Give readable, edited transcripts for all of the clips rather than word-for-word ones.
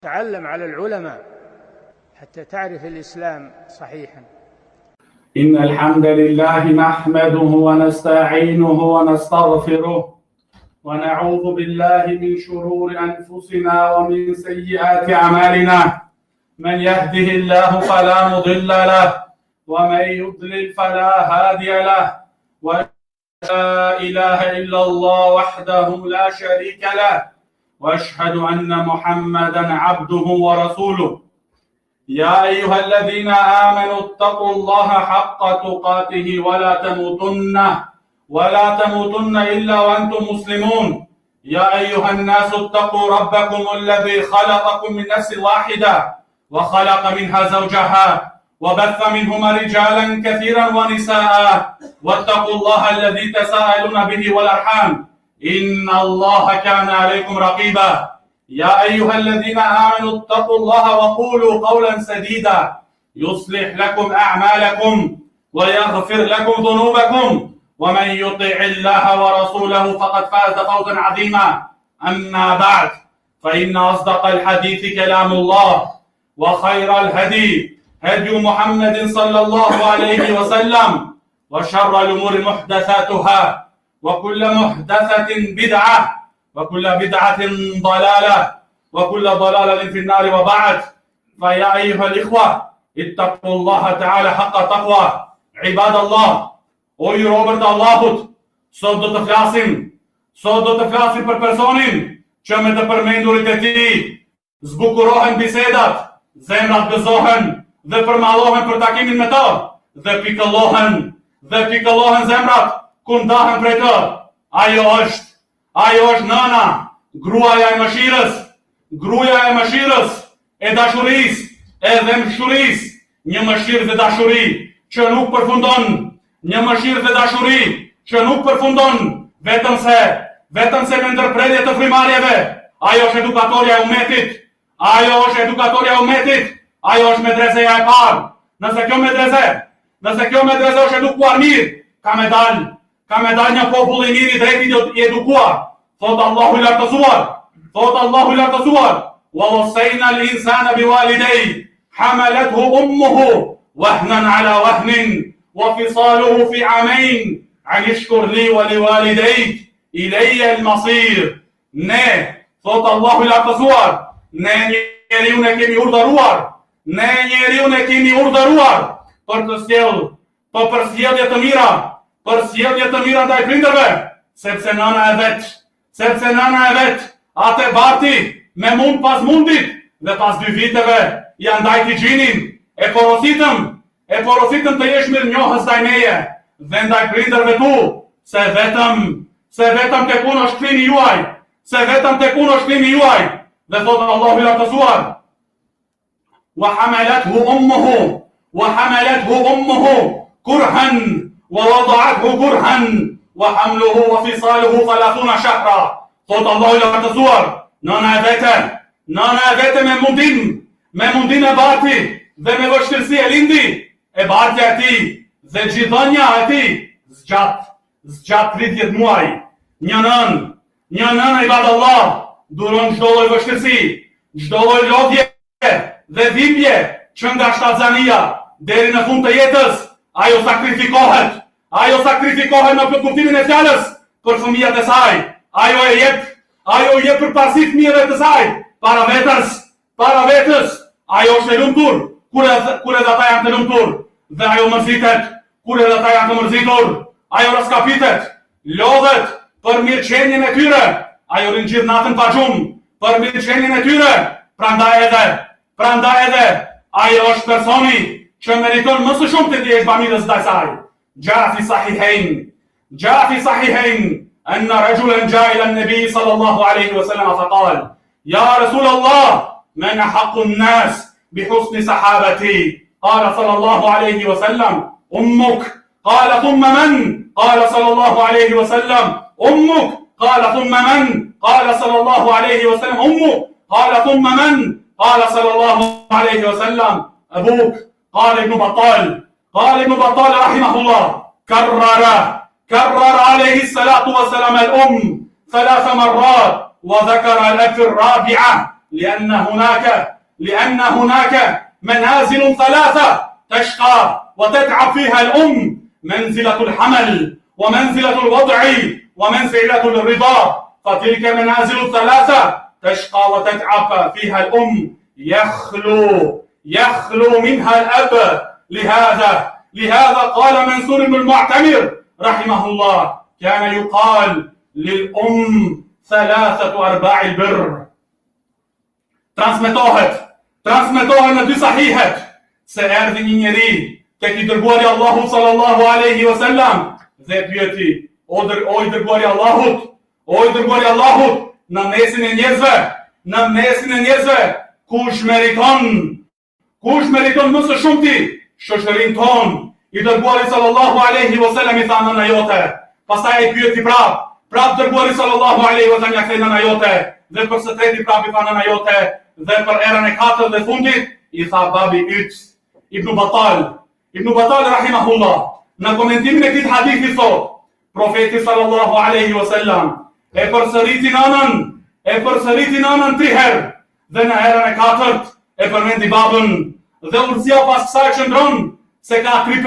تعلم على العلماء حتى تعرف الإسلام صحيحا. إن الحمد لله نحمده ونستعينه ونستغفره ونعوذ بالله من شرور أنفسنا ومن سيئات أعمالنا. من يهده الله فلا مضل له ومن يضلل فلا هادي له، ولا إله إلا الله وحده لا شريك له، وأشهد أن محمدًا عبده ورسوله. يا أيها الذين آمنوا اتقوا الله حق تقاته ولا تموتن إلا وأنتم مسلمون. يا أيها الناس اتقوا ربكم الذي خلقكم من نفس واحدة وخلق منها زوجها وبث منهما رجالا كثيرا ونساء، واتقوا الله الذي تساءلون به والأرحام إن الله كان عليكم رقيبا. يا أيها الذين آمنوا اتقوا الله وقولوا قولا سديدا يصلح لكم أعمالكم ويغفر لكم ذنوبكم، ومن يطع الله ورسوله فقد فاز فوزا عظيما. أما بعد، فإن أصدق الحديث كلام الله، وخير الهدي هدي محمد صلى الله عليه وسلم، وشر الأمور محدثاتها، وكل محدثة بدعة، وكل بدعة ضلالة، وكل ضلالة في النار. وبعد، فيا أيها الإخوة اتقوا الله تعالى حق تقوى. عباد الله، o ju robërt Allahut, sot do të flasim për personin që me të përmendurit e tij zbukurohen bisedat, zemrat gëzohen dhe përmallohen për takimin me të, dhe pikëllohen zemrat ku ndahen prej të. Ajo është nëna, gruaja e mëshirës, e dashurisë, edhe mëshurisë, një mëshirë dhe dashuri që nuk përfundon, vetëm se me ndërprerje të frimarjeve. Ajo është edukatorja e umetit, ajo është medreseja e parë. Nëse kjo medrese është edukuar mirë, ka me dal një popull i mirë i drejt i edukuar. Thot Allahu i lartësuar, wa wassayna al-insana biwalidayhi hamalathu ummuhu wahnan ala wahnin wa fisaluhu fi 'amayn an ishkur li wa liwalidayk ilayya al-masir. Ne, thot Allahu i lartësuar, ne njeriu ne kemi urdhëruar për të sjellje të mira ndaj prindërve, sepse nëna e vet atë barti me mund pas mundit dhe pas 2 viteve ja ndajti gjinin. E porositëm të jesh mirënjohës ndaj meje dhe ndaj prindërve tu, se vetëm tek unë është klimi juaj, dhe thotë Allahu i lartësuar, wa hamalathu ummuhu kurhan wa wada'athu kurhan wa hamluhu wa fisaluhu 30 shahra. Thotë Allahu i lartësuar, nëna e vete me mundim e barti dhe me vështirësi e lindi, e bartja e ti dhe gjithënja e ti zgjat 30 muaj. Një nën e ibad Allah duron çdo lloj vështirësi, çdo lloj lodhje dhe dhimbje që nga shtatzania deri në fund të jetës, ajo sakrifikohet në plot kuptimin e fjalës për fëmijët e saj. Ajo jep për parësi fëmijëve të saj, para vetës. Ajo është e lumtur kur edhe ata janë të lumtur, dhe ajo mërzitet kur edhe ata janë të mërzitur. Ajo raskapitet, lodhet për mirëqenien e tyre. Ajo rin gjithë natën pa gjumë për mirëqenien e tyre. Prandaj edhe ajo është personi që meriton më së shumë të ndjesh bamirës ndaj saj. Gja fi sahihain أن رجلا جاء إلى النبي صلى الله عليه وسلم فقال: يا رسول الله، من أحق الناس بحسن صحابتي؟ قال صلى الله عليه وسلم: أمك. قال: ثم من؟ قال صلى الله عليه وسلم: أمك. قال: ثم من؟ قال صلى الله عليه وسلم: أمك. قال: ثم من؟ قال صلى الله عليه وسلم: أبوك. قال ابن بطال رحمه الله: كرر عليه الصلاة والسلام الأم 3 مرات، وذكر لك الرابعة لأن هناك منازل ثلاثة تشقى وتتعب فيها الأم: منزلة الحمل، ومنزلة الوضع، ومنزلة الرضا. فتلك المنازل الثلاثة تشقى وتتعب فيها الأم، يخلو منها الأب. لهذا قال منصور بن المعتمر رحمه الله: كان يقال للأم 3/4 البر. Transmetohet në dy sahihet se erdhi një njeri tek i dërguari Allahut sallallahu alaihi wasallam dhe pyeti: o i dërguari Allahut, në mesin e njerëzve, kush meriton më së shumti shoqërinë tonë? I dërguari sallallahu alaihi wasallam i tha: nëna jote. Pastaj e pyeti prap dërguari sallallahu alaihi wasallam ja kthei: nëna jote. Dhe për së treti prap i tha: nëna jote. Dhe për erën e katërt dhe fundit i tha: babi yt. Ibn Battal rahimahullah në komentimin e këtij hadithi thot: profeti sallallahu alaihi wasallam e përsëriti nënën 3 herë dhe në herën e katërt e përmendi babën. Dhe urtësia pas kësaj qëndron se ka 3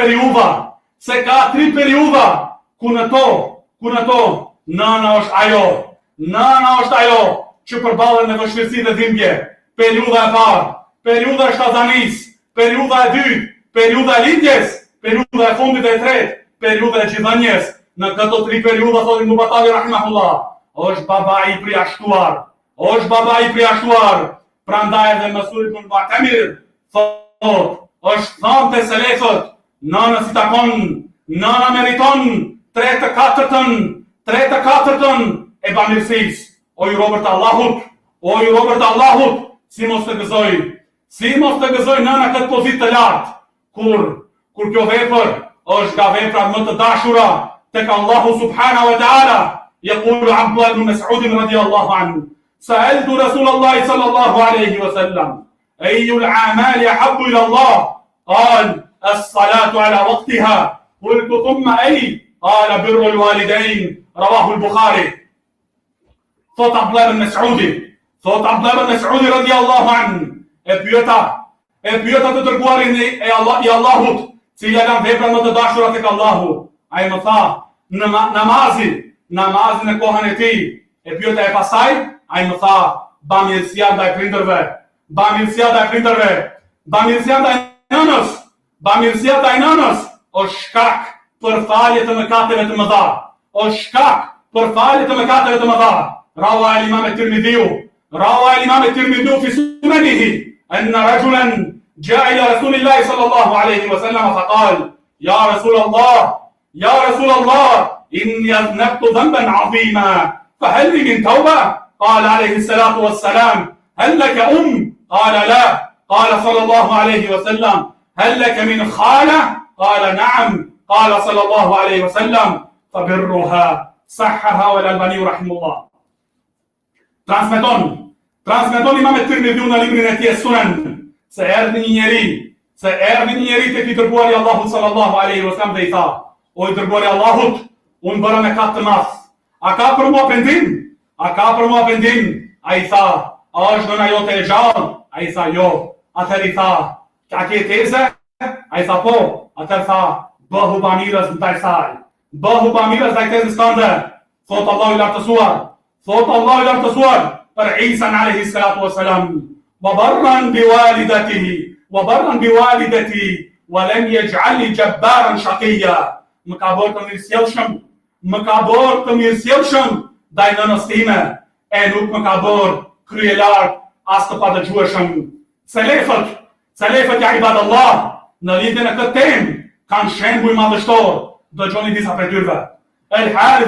periudha ku në to nëna është ajo që përballet me vështirësi dhe dhimbje. Periudha e parë, periudha e shtazanis, periudha e dytë, periudha e lindjes, periudha e fundit e tretë, periudha e gjithënjes. Në këto 3 periudha, thotë Ibn Batali rahimahullah, është babai i përjashtuar. Prandaj edhe Mësuri ibn Mu'tamir thotë, është thënë te selefët: nëna si takon, nëna meriton 3/4 e bamirësisë. O i robërt Allahut, si mos të gëzoj nëna këtë pozitë të lartë, kur kjo vepër është nga veprat më të dashura tek Allahu subhanahu wa ta'ala. Yaqulu Abdullah ibn Mas'ud radiyallahu anhu: sa'altu Rasulullah sallallahu alayhi wa sallam ayyu al-a'mal ahabbu ila Allah? Qala as-salatu ala waqtiha. Qultu thumma ay? Qala birru al-walidayn. Rawahu al-Bukhari. Thot Abdullah ibn Mas'ud radiyallahu anhu e pyeta të dërguarin i Allahut, cila janë veprat më të dashura tek Allahu. Ai më tha: namazin në kohën e tij. E pyeta e pasaj, ai më tha: bamirësia ndaj prindërve, bamirësia ndaj nënës është shkak për falje të mëkateve të mëdha. Rawa al-Imam at-Tirmidhi fi sunanihi anna rajulan jaa ila Rasulillahi sallallahu alayhi wa sallam faqala: ya Rasulullah, inni aznabtu dhanban 'azima fahal li min tawba? Qala alayhi salatu wassalam: hal laka qala la. Qala sallallahu alayhi wa sallam: hal laka min khala? Qala na'am. Qala sallallahu alayhi wa sallam: fabirruha. Sahhaha wal-Albani rahimahullah. Transmeton Imam at-Tirmidhi në librin e tij Sunan se erdhi një njeri tek i dërguari Allahut sallallahu alaihi wasallam dhe i tha: o i dërguari Allahut, unë bëra mëkat të madh. A ka për mua pendim? Ai tha: a është nëna jote e gjallë? Ai tha: jo. Atëherë i tha: a ke teze? Ai tha: po. Atëherë tha: bëhu bamirës ndaj saj. Bëhu bamirës ndaj tezës tënde. Thot Allahu i lartësuar për Isa alayhi salatu wassalam: wa barran biwalidati wa lam yaj'alni jabbaran shaqiyya. Më ka bërë të mirësjellshëm ndaj nënës time e nuk më ka bërë kryelar as të padëgjueshëm. Selefët ja ibadallah në lidhje në këtë temë kanë shembull madhështor. Dëgjoni disa prej tyre. Al-Harith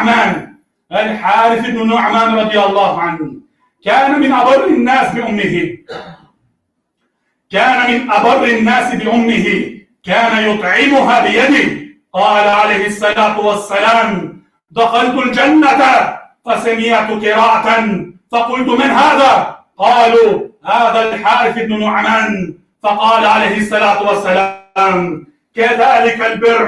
ibn Nu'man radiyallahu anhu kana min abarri an-nas bi ummihi kana yut'imuha bi yadihi. Qala alayhi as-salatu was-salam: dakhaltu al-jannata fasami'tu qira'atan faqultu man hadha? Qalu hadha al-Harith ibn Nu'man. فقال عليه الصلاة والسلام: كذلك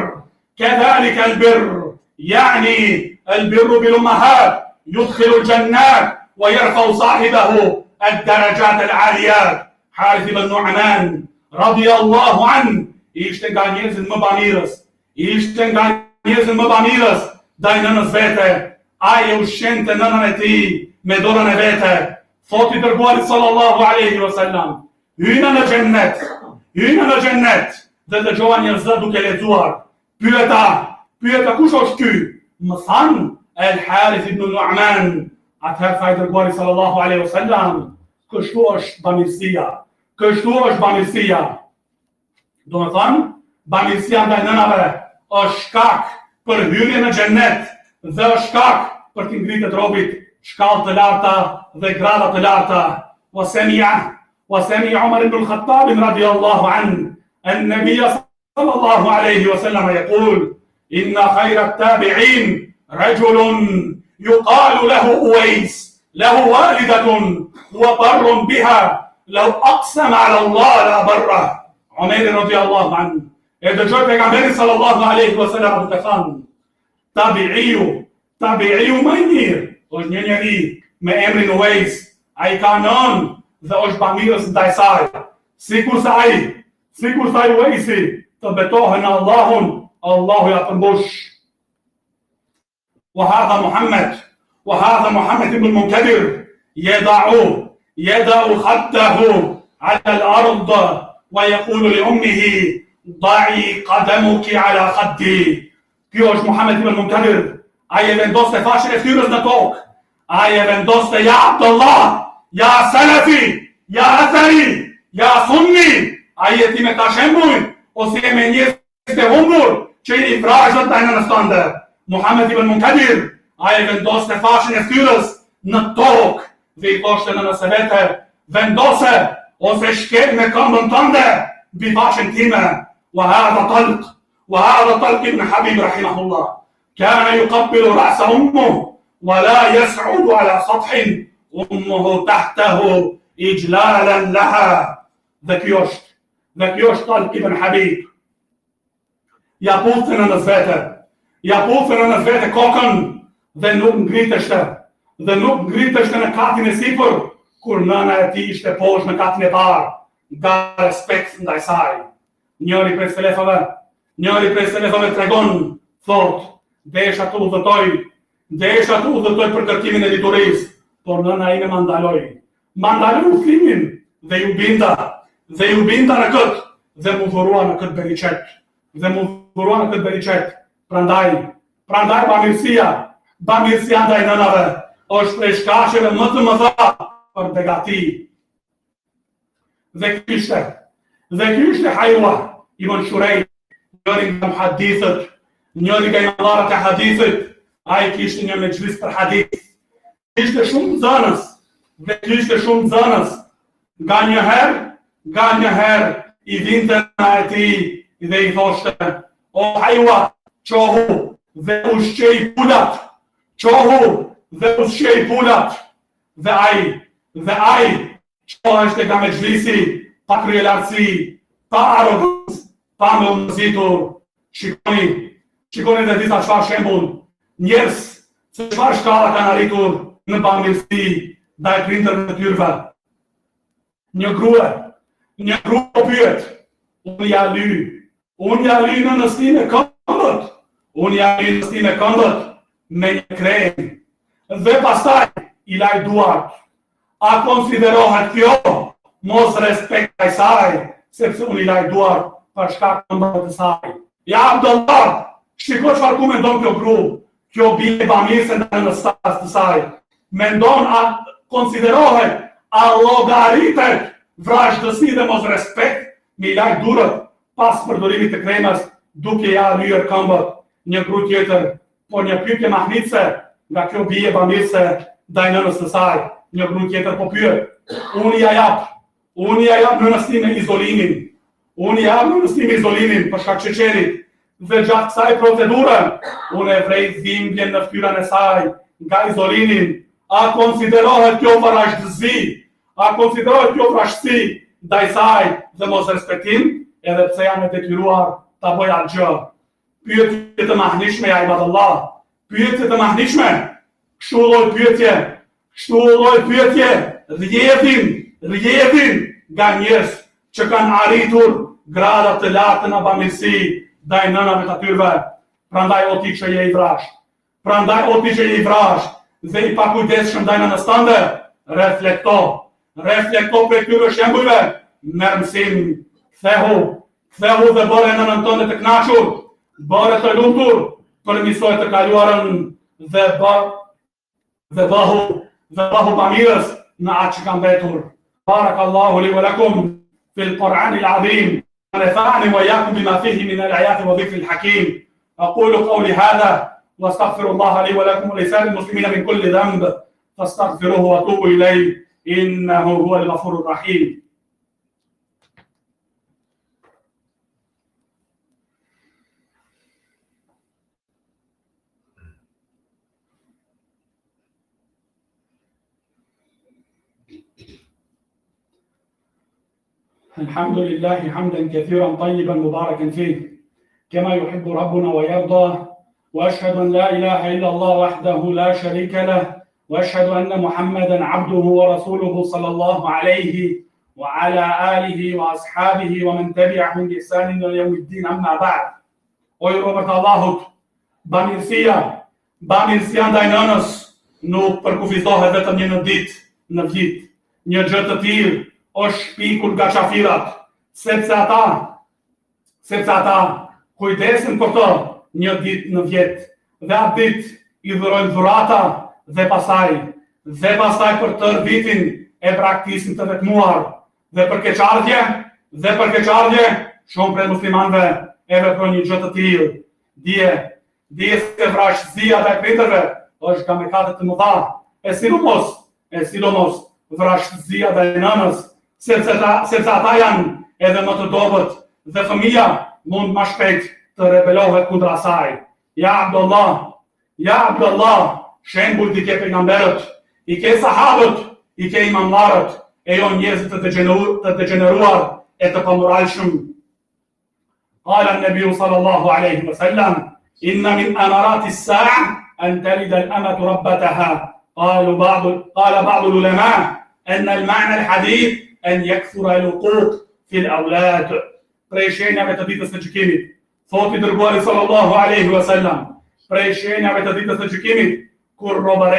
البر يعني البر بالأمهات يدخل الجنات ويرفع صاحبه الدرجات العاليات. Harith ibn Nu'man radijallahu an ishte nga njerëzit më bamirës, ishte nga njerëzit më bamirës ndaj nënës vete. Ai e ushqente nënën e tij me dorën e vete. Thot i dërguarit sallallahu alaihi wasallam, hyna në xhennet, dhe dëgjova një zë duke lexuar. Pyeta kush është ky? Më than El Harith ibn Nu'man. Atëherë tha i dërguarit sallallahu alaihi wasallam, kështu është bamirësia. Do me thënë, bamirësia ndaj nënave është shkak për hyrje në xhennet dhe është shkak për t'i ngritet robit shkallë të larta dhe grada të larta. وسمع عمر بن الخطاب رضي الله عنه النبي صلى الله عليه وسلم يقول إن خير التابعين رجل يقال له أويس له والدة وبر بها لو أقسم على الله لأبره. عمر رضي الله عنه e dëgjoj pejgamberin sallallahu alaihi wasallam duke thënë, tabi'iu më i mirë është një njeri me emrin Uwais, ai ka nënë dhe është bamirës ndaj saj. Sikur sa Uwaisi të betohen në Allahun, Allahu ja përmbush. وهذا محمد بن المنكدر يضع خده على الأرض ويقول لأمه ضعي قدمك على خدي. Kjo është Muhammed ibn Munkadir. Ai e vendoste fashën e fytyrës në tokë. Ai e vendoste ja Abdullah, ja Salafi, ja Athari, ja Sunni. Ai e ti me ta shembull ose me njerëz të humbur që i vrajnë ndaj nënës tënde. Muhammed ibn Munkadir, ai e vendoste fashën e fytyrës në tokë dhe i thoshte nënës së vete, vendose ose shkel me këmbën tënde mbi fashën time. وهذا طلق ابن حبيب رحمه الله كان يقبل رأس أمه ولا يسعد على سطح أمه تحته إجلالا لها. Dhe kjo është Talq ibn Habib. Ja puthë në vete kokën dhe nuk ngriteshte në katin e sipër kur nëna e tij ishte poshtë në katin e parë, nga respekt ndaj saj. Njëri prej selefëve tregon, thot, desha të udhëtoj për kërkimin e diturisë, por nëna ime ma ndaloj udhëtimin dhe ju binda në këtë dhe mu dhurua në këtë beriqet. Prandaj bamirësia ndaj nënave është prej shkaqeve më të mëdha për begati. Dhe ky ishte Haywa ibn Shurayh, njëri nga muhaddithët, njëri nga imamlarët e hadithit. Ai kishte një mexhlis për hadith. Kishte shumë nxënës. Nga njëherë i vinte nëna e tij dhe i thoshte, o Haywa, qohu dhe ushqej pulat. Dhe ai qoheshte nga mexhlisi pa kryelartësi, pa arrogancë, pa me umëzitur. Shikoni dhe disa çfarë shembull njerëz se çfarë shkalla kanë arritur në bamirësi ndaj prindërve të tyre. Një grua pyet, unë ja ly në nëstime këmbët me një krem dhe pastaj i laj duart. A konsiderohet kjo mos respekt ndaj saj, sepse unë i laj duart për shkak të këmbëve të saj? Ja Abdullah, shiko çfarë ku mendon kjo gru, kjo bie bamirëse ndaj nëstas të saj. Mendon a konsiderohet, a llogaritet vrazhdësi dhe mos respekt me i laj durët pas përdorimit të kremës duke ja lyer këmbët. Një gru tjetër, por një pyetje mahnitse, nga kjo bie bamirëse ndaj nënës së saj. Një gru tjetër po pyet, unë ja jap nënës time izolimin për shkak sheqerit dhe gjatë kësaj procedure unë e vrej dhimbjen në fytyrën e saj nga izolimin. A konsiderohet kjo vrazhdësi? A konsiderohet kjo vrashtësi ndaj saj dhe mos respektim, edhe pse janë e detyruar ta bëj atë gjë? Pyetje të mahnitshme ja ibadallah. Pyetje të mahnitshme. Kështu lloj pyetje rjedhin nga njerëz që kanë arritur grada të larta në bamirësi ndaj nënave të atyre. Prandaj o ti që je i vrasht, dhe i pakujdesshëm ndaj nënës tënde, reflekto për këtyre shembujve, merr mësim, kthehu dhe bëre nënën tënde të kënaqur, bëre të lumtur, përmirësoj të kaluarën dhe bëhu pamirës në atë që ka mbetur. Barakallahu li wa lakum fil Qur'anil azim wa nafa'ani wa iyyakum bima fihi min al-ayati wa dhikril hakim. أقول قولي هذا واستغفر الله لي ولكم ولسائر المسلمين من كل ذنب فاستغفروه وتوبوا إليه إنه هو الغفور الرحيم. الحمد لله حمدا كثيرا طيبا مباركا فيه كما يحب ربنا ويرضى، وأشهد أن لا إله إلا الله وحده لا شريك له، وأشهد أن محمدا عبده ورسوله صلى الله عليه وعلى آله وأصحابه ومن تبعهم بإحسان إلى يوم الدين. أما بعد. O ju robërt Allahut, bamirësia ndaj nënës nuk përkufizohet vetëm një në ditë, në vit. Një gjë të tillë është shpikur nga qafirat, sepse ata kujdesin për të një ditë në vjet, dhe atë ditë i dhurojnë dhurata dhe pastaj për tërë vitin e braktisin të vetmuar dhe për keqardhje, shumë prej muslimanëve e veprojnë një gjë të tillë. Dije se vrasësia ndaj prindërve është nga mëkatet të mëdha, e sidomos vrasësia ndaj nënës, sepse ata janë edhe më të dobët dhe fëmia mund më shpejt të rebelohet kundra saj. Ja Abdullah, shembull ti ke pejgamberët, i ke sahabët, i ke imamlarët, e jo njerëzit të degeneruar e të pamoralshëm. Qala an-nabiy sallallahu alayhi wa sallam, inna min amarati as-sa'a an talida al-amatu rabbataha. قال بعض العلماء أن المعنى الحديث أن يكثر الوقوق في الأولاد. Prej shenjave të ditës së gjykimit, thot i dërguari sallallahu alaihi wasallam, prej shenjave të ditës së gjykimit, kur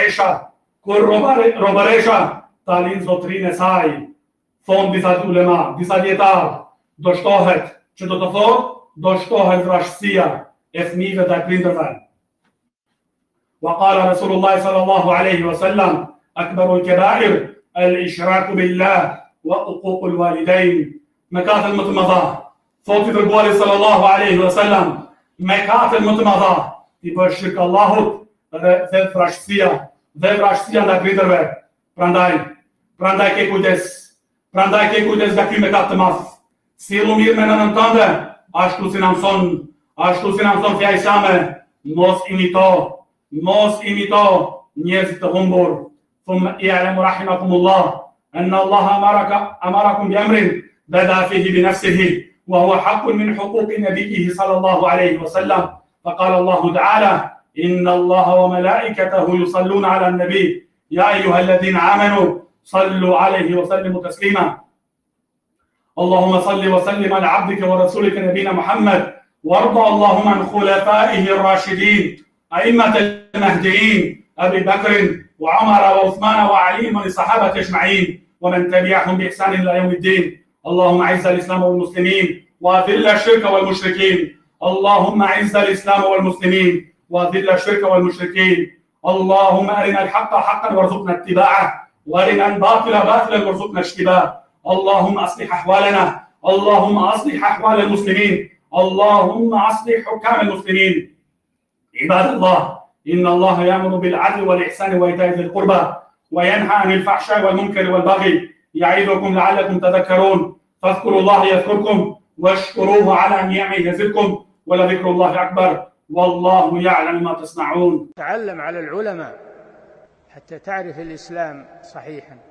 robaresha ta lind zotrinë e saj, thon disa ulema, disa dietar, do shtohet vrasësia e fëmijëve ndaj prindërve. Wa qala Rasulullah sallallahu alaihi wasallam, akbaru al-kaba'ir al-ishraku billah wa uquq al-walidayn. Mëkatet më të mëdha, thot i dërguari sallallahu alaihi wasallam, mëkatet më të mëdha i bësh shirk Allahut dhe vrasësia ndaj prindërve. Prandaj ke kujdes nga ky mëkat të madh. Sillu mirë me nënën tënde, ashtu si na mëson fjalë islame, mos imito njerëzit të humbur. Thumma i'lamu rahimakumullah anna Allah amarakum bi amrin bada fihi bi nafsihi وهو حق من حقوق نبيه صلى الله عليه وسلم. فقال الله تعالى إن الله وملائكته يصلون على النبي يا أيها الذين آمنوا صلوا عليه وسلموا تسليما. اللهم صل وسلم على عبدك ورسولك نبينا محمد، وارض اللهم عن خلفائه الراشدين أئمة المهديين أبي بكر وعمر وعثمان وعلي وللصحابة أجمعين ومن تبعهم بإحسان إلى يوم الدين. اللهم أعز الإسلام والمسلمين وأذل الشرك والمشركين. اللهم أعز الإسلام والمسلمين وأذل الشرك والمشركين. اللهم أرنا الحق حقا وارزقنا اتباعه، وأرنا الباطل باطلا وارزقنا اجتنابه. اللهم أصلح أحوالنا، اللهم أصلح أحوال المسلمين، اللهم أصلح حكام المسلمين. عباد الله، إن الله يأمر بالعدل والإحسان وإيتاء ذي القربى وينهى عن الفحشاء والمنكر والبغي يعظكم لعلكم تذكرون. فاذكروا الله يذكركم واشكروه على نعمه يزدكم ولذكر الله أكبر والله يعلم ما تصنعون. تعلم على العلماء حتى تعرف الإسلام صحيحا.